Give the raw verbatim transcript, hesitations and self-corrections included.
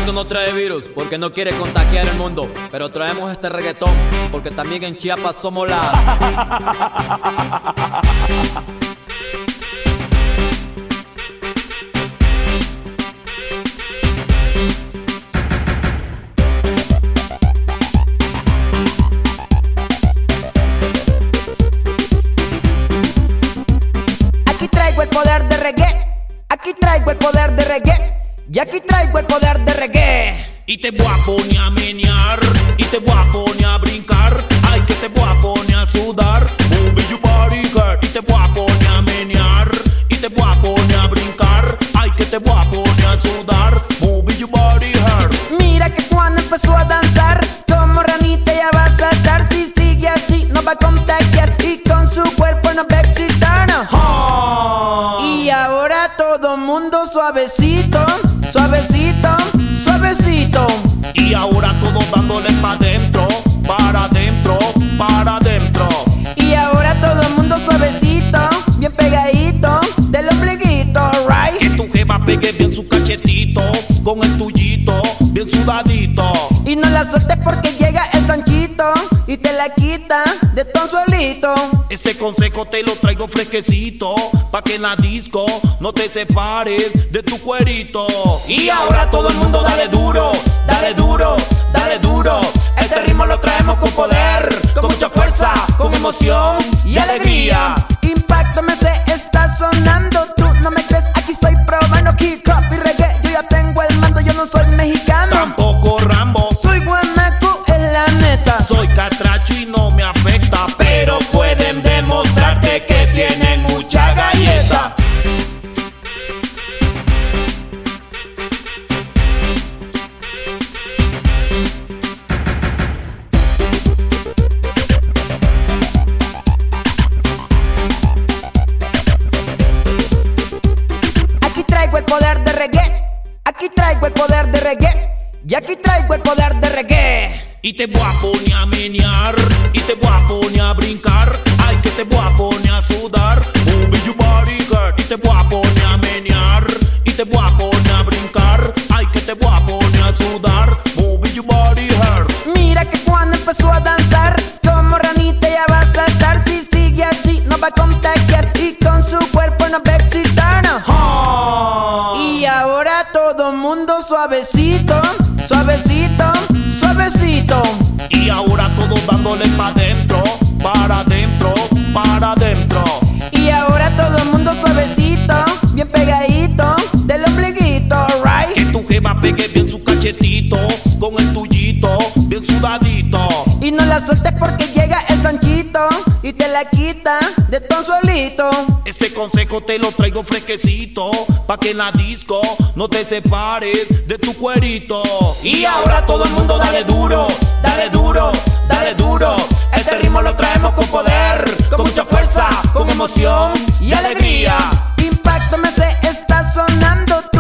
Impacto no trae virus porque no quiere contagiar el mundo, pero traemos este reggaetón porque también en Chiapas somos la... Aquí traigo el poder de reggae, aquí traigo el poder de reggae, y aquí traigo el poder de reggae. Y te voy a poner a menear, y te voy a poner a brincar, ay que te voy a poner a sudar, move your body girl. Y te voy a poner a menear, y te voy a poner a brincar, ay que te voy a poner a sudar, move your body girl. Mira que cuando empezó a danzar, como ranita ya va a saltar. Si sigue así no va a contagiar, y con su cuerpo no va a excitar, no. Ah. Y ahora todo mundo suavecito, suavecito, suavecito. Y ahora todos dándole pa' dentro, para adentro, para adentro. Y ahora todo el mundo suavecito, bien pegadito del ombliguito, right? Que tu jeva pegue bien su cachetito, con el tuyito, bien sudadito. Y no la sueltes porque llega el Sanchito y te la quita de ton solito. Este consejo te lo traigo fresquecito, pa' que en la disco no te separes de tu cuerito. Y ahora todo el mundo dale duro, dale duro, dale duro. Este ritmo lo traemos con poder, con mucha fuerza, con emoción y alegría. Impacto me se está sonando, tú no me crees, aquí estoy probando hip hop y reggae. Yo ya tengo el mando, yo no soy mexicano, Tampoco Rambo, soy guanaco, es la neta. soy catracho y no me afecta, pero pueden demostrarte que tienen mucha galleta. Aquí traigo el poder de reggae, aquí traigo el poder de reggae, y aquí traigo el poder de reggae. Y te voy a poner a menear, y te voy a poner a brincar, ay que te voy a poner a sudar, move your body girl. Y te voy a poner a menear, y te voy a poner a brincar, ay que te voy a poner a sudar, move your body girl. Mira que cuando empezó a danzar, como ranita ya va a saltar. Si sigue así no va a contagiar, y con su cuerpo no va a excitar, no. Ah. Y ahora todo mundo suavecito, suavecito, suavecito. Y ahora todos dándole pa' dentro, para adentro, para adentro. Y ahora todo el mundo suavecito, bien pegadito del ombliguito, right? Que tu jeva pegue bien su cachetito, con el tuyito, bien sudadito. Y no la sueltes porque llega el Sanchito y te la quita de ton solito. Este consejo te lo traigo fresquecito, pa' que en la disco no te separes de tu cuerito. Y ahora todo el mundo dale duro, dale duro, dale duro. Este ritmo lo traemos con poder, con mucha fuerza, con emoción y alegría. Impacto me se está sonando.